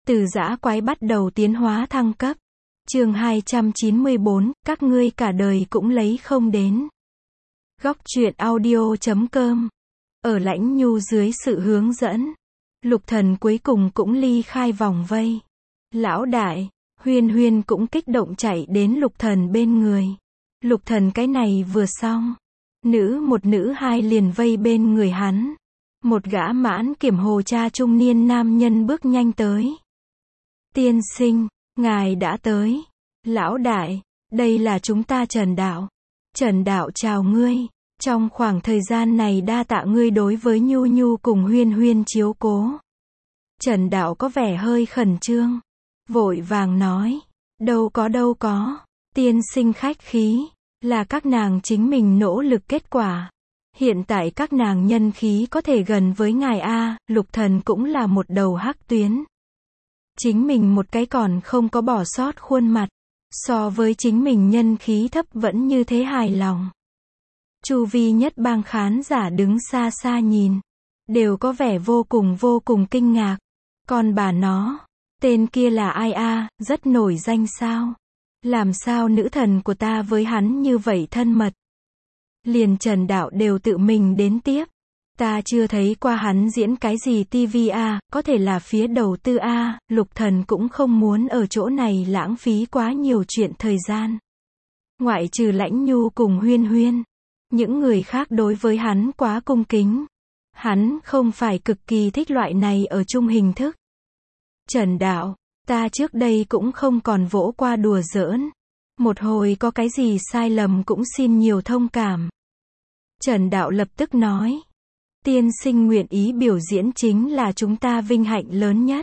Từ dã quái bắt đầu tiến hóa thăng cấp. Chương 294, các ngươi cả đời cũng lấy không đến. Góc truyện audio.com. Ở Lãnh Nhu dưới sự hướng dẫn, Lục Thần cuối cùng cũng ly khai vòng vây. Lão đại, Huyên Huyên cũng kích động chạy đến Lục Thần bên người. Lục Thần cái này vừa xong, nữ một nữ hai liền vây bên người hắn. Một gã mãn kiểm hồ cha trung niên nam nhân bước nhanh tới. Tiên sinh, ngài đã tới. Lão đại, đây là chúng ta Trần Đạo. Trần Đạo chào ngươi. Trong khoảng thời gian này đa tạ ngươi đối với Nhu Nhu cùng Huyên Huyên chiếu cố. Trần Đạo có vẻ hơi khẩn trương. Vội vàng nói. Đâu có. Tiên sinh khách khí. Là các nàng chính mình nỗ lực kết quả. Hiện tại các nàng nhân khí có thể gần với ngài A, Lục Thần cũng là một đầu hắc tuyến. Chính mình một cái còn không có bỏ sót khuôn mặt. So với chính mình nhân khí thấp vẫn như thế hài lòng. Chu vi nhất bang khán giả đứng xa xa nhìn. Đều có vẻ vô cùng kinh ngạc. Còn bà nó, tên kia là ai a, rất nổi danh sao? Làm sao nữ thần của ta với hắn như vậy thân mật? Liền Trần Đạo đều tự mình đến tiếp. Ta chưa thấy qua hắn diễn cái gì TV a, có thể là phía đầu tư a, Lục Thần cũng không muốn ở chỗ này lãng phí quá nhiều chuyện thời gian. Ngoại trừ Lãnh Nhu cùng Huyên Huyên, những người khác đối với hắn quá cung kính. Hắn không phải cực kỳ thích loại này ở chung hình thức. Trần Đạo, ta trước đây cũng không còn vỗ qua đùa giỡn. Một hồi có cái gì sai lầm cũng xin nhiều thông cảm. Trần Đạo lập tức nói. Tiên sinh nguyện ý biểu diễn chính là chúng ta vinh hạnh lớn nhất.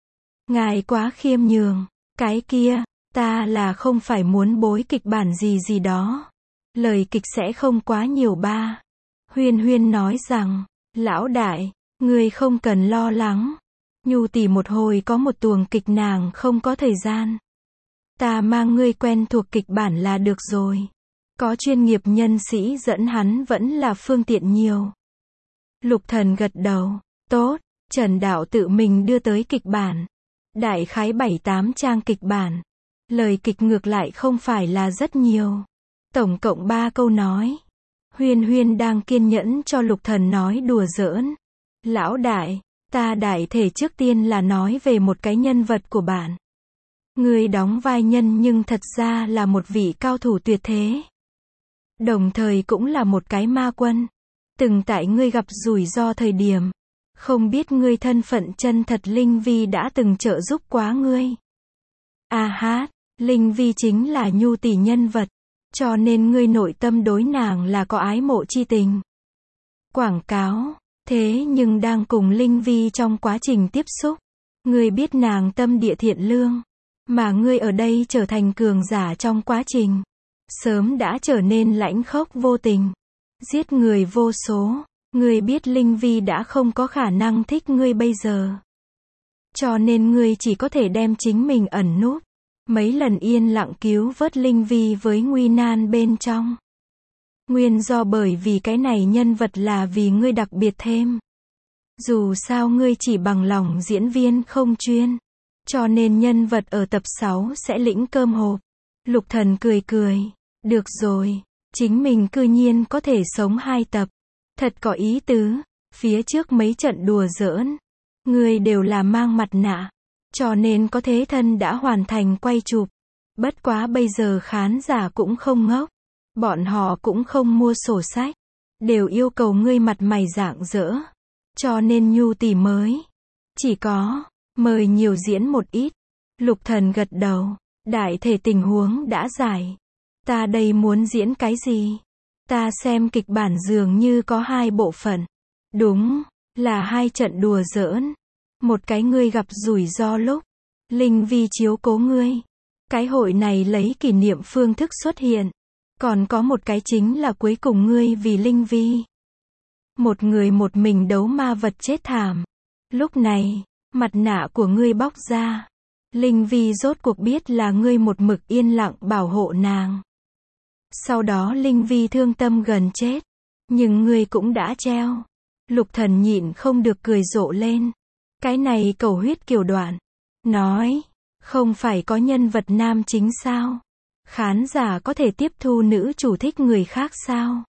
Ngài quá khiêm nhường. Cái kia, ta là không phải muốn bối kịch bản gì đó. Lời kịch sẽ không quá nhiều ba. Huyên Huyên nói rằng, lão đại, ngươi không cần lo lắng. Nhu tỷ một hồi có một tuồng kịch nàng không có thời gian. Ta mang ngươi quen thuộc kịch bản là được rồi. Có chuyên nghiệp nhân sĩ dẫn hắn vẫn là phương tiện nhiều. Lục Thần gật đầu, tốt, Trần Đạo tự mình đưa tới kịch bản. Đại khái 7-8 trang kịch bản. Lời kịch ngược lại không phải là rất nhiều. Tổng cộng 3 câu nói. Huyên Huyên đang kiên nhẫn cho Lục Thần nói đùa giỡn. Lão đại, ta đại thể trước tiên là nói về một cái nhân vật của bạn. Ngươi đóng vai nhân nhưng thật ra là một vị cao thủ tuyệt thế. Đồng thời cũng là một cái ma quân. Từng tại ngươi gặp rủi ro thời điểm. Không biết ngươi thân phận chân thật Linh Vi đã từng trợ giúp quá ngươi. Linh Vi chính là Nhu tỷ nhân vật. Cho nên ngươi nội tâm đối nàng là có ái mộ chi tình. Quảng cáo. Thế nhưng đang cùng Linh Vi trong quá trình tiếp xúc. Ngươi biết nàng tâm địa thiện lương. Mà ngươi ở đây trở thành cường giả trong quá trình. Sớm đã trở nên lãnh khốc vô tình. Giết người vô số. Ngươi biết Linh Vi đã không có khả năng thích ngươi bây giờ. Cho nên ngươi chỉ có thể đem chính mình ẩn núp. Mấy lần yên lặng cứu vớt Linh Vi với nguy nan bên trong. Nguyên do bởi vì cái này nhân vật là vì ngươi đặc biệt thêm. Dù sao ngươi chỉ bằng lòng diễn viên không chuyên. Cho nên nhân vật ở tập 6 sẽ lĩnh cơm hộp. Lục Thần cười. Được rồi, chính mình cư nhiên có thể sống 2 tập. Thật có ý tứ. Phía trước mấy trận đùa giỡn, ngươi đều là mang mặt nạ. Cho nên có thế thân đã hoàn thành quay chụp. Bất quá bây giờ khán giả cũng không ngốc. Bọn họ cũng không mua sổ sách. Đều yêu cầu ngươi mặt mày rạng rỡ. Cho nên Nhu tỷ mới. Chỉ có, mời nhiều diễn một ít. Lục Thần gật đầu. Đại thể tình huống đã giải. Ta đây muốn diễn cái gì? Ta xem kịch bản dường như có 2 bộ phận. Đúng, là 2 trận đùa giỡn. Một cái ngươi gặp rủi ro lúc Linh Vi chiếu cố ngươi. Cái hội này lấy kỷ niệm phương thức xuất hiện. Còn có một cái chính là cuối cùng ngươi vì Linh Vi. Một người một mình đấu ma vật chết thảm. Lúc này, mặt nạ của ngươi bóc ra. Linh Vi rốt cuộc biết là ngươi một mực yên lặng bảo hộ nàng. Sau đó Linh Vi thương tâm gần chết. Nhưng ngươi cũng đã treo. Lục Thần nhịn không được cười rộ lên. Cái này cầu huyết kiểu đoạn. nói, không phải có nhân vật nam chính sao? Khán giả có thể tiếp thu nữ chủ thích người khác sao?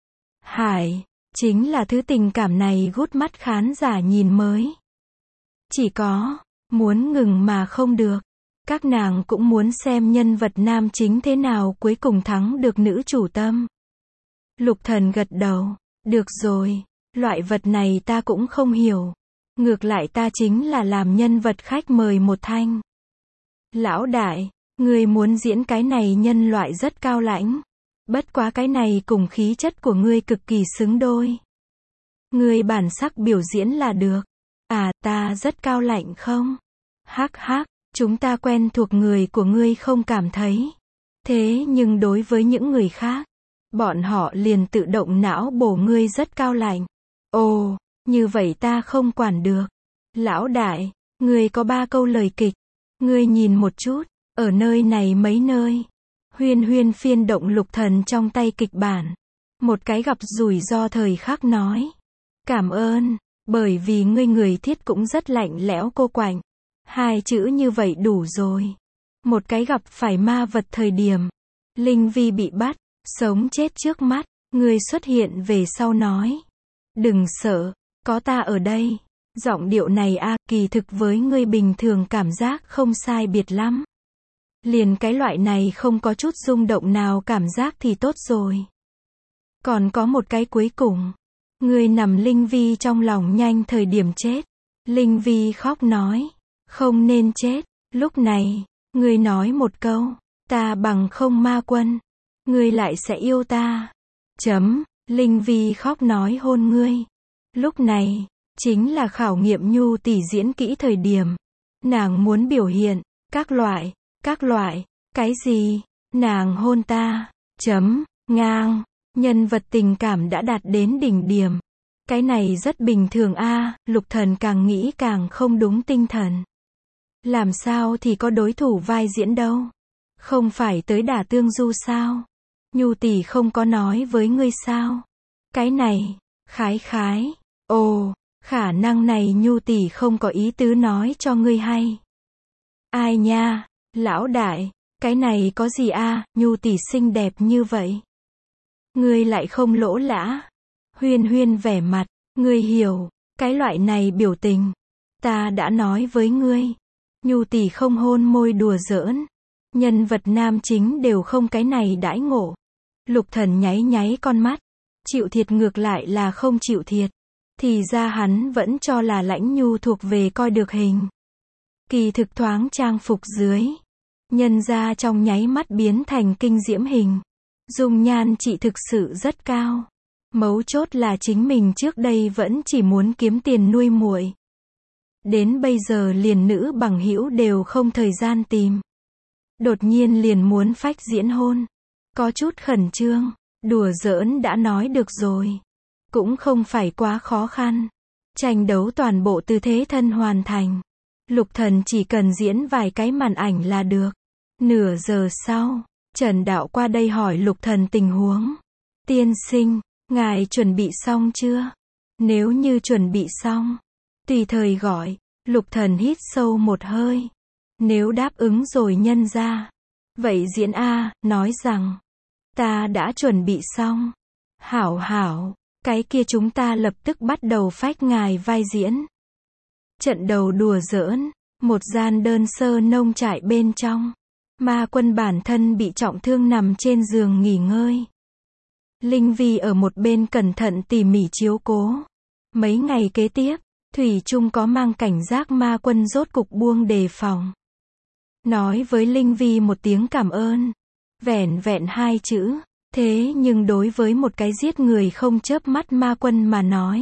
Hải, chính là thứ tình cảm này gút mắt khán giả nhìn mới. Chỉ có, muốn ngừng mà không được. Các nàng cũng muốn xem nhân vật nam chính thế nào cuối cùng thắng được nữ chủ tâm. Lục Thần gật đầu, được rồi, loại vật này ta cũng không hiểu. Ngược lại ta chính là làm nhân vật khách mời một thanh. Lão đại, ngươi muốn diễn cái này nhân loại rất cao lãnh. Bất quá cái này cùng khí chất của ngươi cực kỳ xứng đôi. Ngươi bản sắc biểu diễn là được. À, ta rất cao lãnh không? Hắc hắc, chúng ta quen thuộc người của ngươi không cảm thấy. Thế nhưng đối với những người khác, bọn họ liền tự động não bổ ngươi rất cao lãnh. Ồ, như vậy ta không quản được. Lão đại, ngươi có 3 câu lời kịch. Ngươi nhìn một chút, ở nơi này mấy nơi. Huyên Huyên phiên động Lục Thần trong tay kịch bản. Một cái gặp rủi ro thời khắc nói. Cảm ơn, bởi vì ngươi người thiết cũng rất lạnh lẽo cô quạnh. 2 chữ như vậy đủ rồi. Một cái gặp phải ma vật thời điểm. Linh Vi bị bắt, sống chết trước mắt. Ngươi xuất hiện về sau nói. Đừng sợ, có ta ở đây. Giọng điệu này kỳ thực với ngươi bình thường cảm giác không sai biệt lắm. Liền cái loại này không có chút rung động nào cảm giác thì tốt rồi. Còn có một cái cuối cùng. Ngươi nằm Linh Vi trong lòng nhanh thời điểm chết. Linh Vi khóc nói. Không nên chết. Lúc này, ngươi nói một câu. Ta bằng không ma quân. Ngươi lại sẽ yêu ta. Linh Vi khóc nói hôn ngươi. Lúc này, chính là khảo nghiệm Nhu tỷ diễn kỹ thời điểm. Nàng muốn biểu hiện, các loại, cái gì? Nàng hôn ta, ngang, nhân vật tình cảm đã đạt đến đỉnh điểm. Cái này rất bình thường Lục Thần càng nghĩ càng không đúng tinh thần. Làm sao thì có đối thủ vai diễn đâu? Không phải tới đả tương du sao? Nhu tỷ không có nói với ngươi sao? Cái này, khái, ồ, khả năng này Nhu tỷ không có ý tứ nói cho ngươi hay. Ai nha, lão đại, cái này có gì Nhu tỷ xinh đẹp như vậy. Ngươi lại không lỗ lã. Huyên Huyên vẻ mặt, ngươi hiểu, cái loại này biểu tình. Ta đã nói với ngươi. Nhu tỷ không hôn môi đùa giỡn. Nhân vật nam chính đều không cái này đãi ngộ. Lục Thần nháy con mắt. Chịu thiệt ngược lại là không chịu thiệt. Thì ra hắn vẫn cho là Lãnh Nhu thuộc về coi được hình. Kỳ thực thoáng trang phục dưới. Nhân ra trong nháy mắt biến thành kinh diễm hình. Dung nhan chị thực sự rất cao. Mấu chốt là chính mình trước đây vẫn chỉ muốn kiếm tiền nuôi muội. Đến bây giờ liền nữ bằng hữu đều không thời gian tìm. Đột nhiên liền muốn phách diễn hôn. Có chút khẩn trương. Đùa giỡn đã nói được rồi. Cũng không phải quá khó khăn. Tranh đấu toàn bộ tư thế thân hoàn thành. Lục Thần chỉ cần diễn vài cái màn ảnh là được. Nửa giờ sau, Trần Đạo qua đây hỏi Lục Thần tình huống. Tiên sinh, ngài chuẩn bị xong chưa? Nếu như chuẩn bị xong, tùy thời gọi. Lục Thần hít sâu một hơi. Nếu đáp ứng rồi nhân ra. Vậy diễn nói rằng. Ta đã chuẩn bị xong. Hảo, cái kia chúng ta lập tức bắt đầu phách ngài vai diễn. Trận đầu đùa giỡn, một gian đơn sơ nông trại bên trong. Ma quân bản thân bị trọng thương nằm trên giường nghỉ ngơi. Linh Vi ở một bên cẩn thận tỉ mỉ chiếu cố. Mấy ngày kế tiếp, thủy chung có mang cảnh giác ma quân rốt cục buông đề phòng. Nói với Linh Vi một tiếng cảm ơn. Vẻn vẹn 2 chữ. Thế nhưng đối với một cái giết người không chớp mắt ma quân mà nói.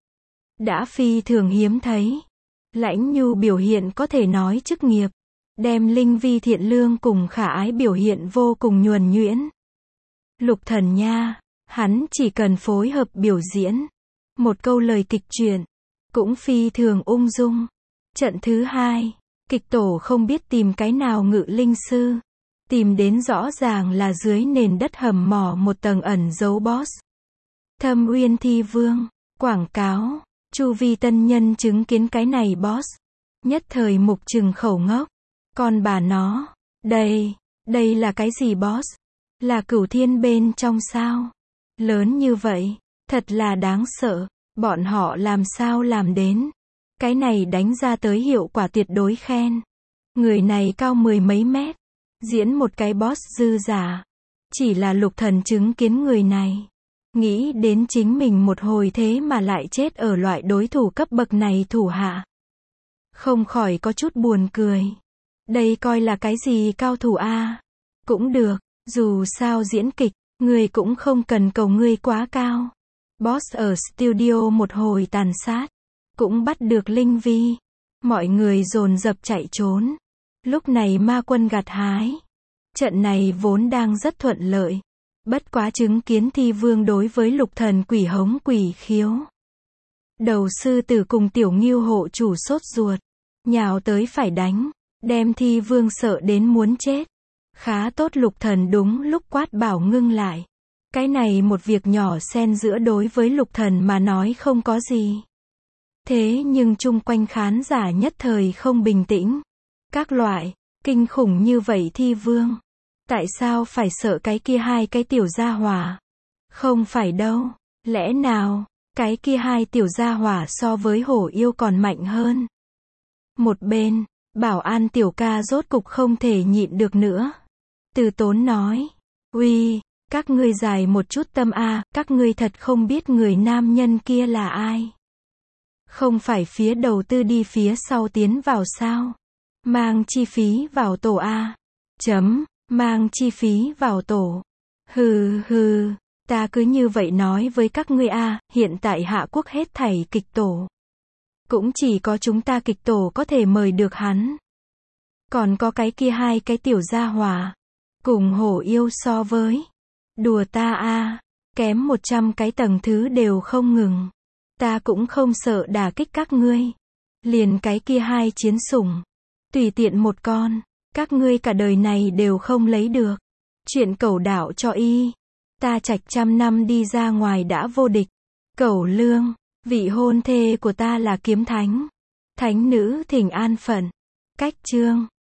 Đã phi thường hiếm thấy. Lãnh Nhu biểu hiện có thể nói chức nghiệp. Đem Linh Vi thiện lương cùng khả ái biểu hiện vô cùng nhuần nhuyễn. Lục Thần nha, hắn chỉ cần phối hợp biểu diễn. Một câu lời kịch truyện. Cũng phi thường ung dung. Trận thứ 2, kịch tổ không biết tìm cái nào ngự linh sư. Tìm đến rõ ràng là dưới nền đất hầm mỏ một tầng ẩn giấu boss. Thâm Uyên Thi Vương, quảng cáo, chu vi tân nhân chứng kiến cái này boss. Nhất thời mục trừng khẩu ngốc. Con bà nó. Đây là cái gì boss? Là cửu thiên bên trong sao? Lớn như vậy. Thật là đáng sợ. Bọn họ làm sao làm đến? Cái này đánh ra tới hiệu quả tuyệt đối khen. Người này cao 10 mấy mét. Diễn một cái boss dư giả. Chỉ là Lục Thần chứng kiến người này. Nghĩ đến chính mình một hồi thế mà lại chết ở loại đối thủ cấp bậc này thủ hạ. Không khỏi có chút buồn cười. Đây coi là cái gì cao thủ a? Cũng được, dù sao diễn kịch, người cũng không cần cầu ngươi quá cao. Boss ở studio một hồi tàn sát, cũng bắt được Linh Vi. Mọi người dồn dập chạy trốn. Lúc này ma quân gặt hái. Trận này vốn đang rất thuận lợi. Bất quá chứng kiến Thi Vương đối với Lục Thần quỷ hống quỷ khiếu. Đầu sư tử cùng tiểu ngưu hộ chủ sốt ruột. Nhào tới phải đánh. Đem Thi Vương sợ đến muốn chết. Khá tốt Lục Thần đúng lúc quát bảo ngưng lại. Cái này một việc nhỏ xen giữa đối với Lục Thần mà nói không có gì. Thế nhưng chung quanh khán giả nhất thời không bình tĩnh. Các loại, kinh khủng như vậy Thi Vương. Tại sao phải sợ cái kia hai cái tiểu gia hỏa? Không phải đâu. Lẽ nào, cái kia hai tiểu gia hỏa so với hổ yêu còn mạnh hơn? Một bên, bảo an tiểu ca rốt cục không thể nhịn được nữa. Từ Tốn nói. Uy, các ngươi dài một chút tâm a, các ngươi thật không biết người nam nhân kia là ai. Không phải phía đầu tư đi phía sau tiến vào sao? Mang chi phí vào tổ a. Mang chi phí vào tổ. Hừ, ta cứ như vậy nói với các ngươi a, hiện tại Hạ Quốc hết thảy kịch tổ. Cũng chỉ có chúng ta kịch tổ có thể mời được hắn. Còn có cái kia hai cái tiểu gia hỏa. Cùng hổ yêu so với. Đùa ta a, kém 100 cái tầng thứ đều không ngừng. Ta cũng không sợ đả kích các ngươi. Liền cái kia hai chiến sủng. Tùy tiện một con. Các ngươi cả đời này đều không lấy được. Chuyện cẩu đạo cho y. Ta Trạch 100 năm đi ra ngoài đã vô địch. Cẩu Lương, vị hôn thê của ta là kiếm thánh. Thánh nữ thỉnh an phận. Cách chương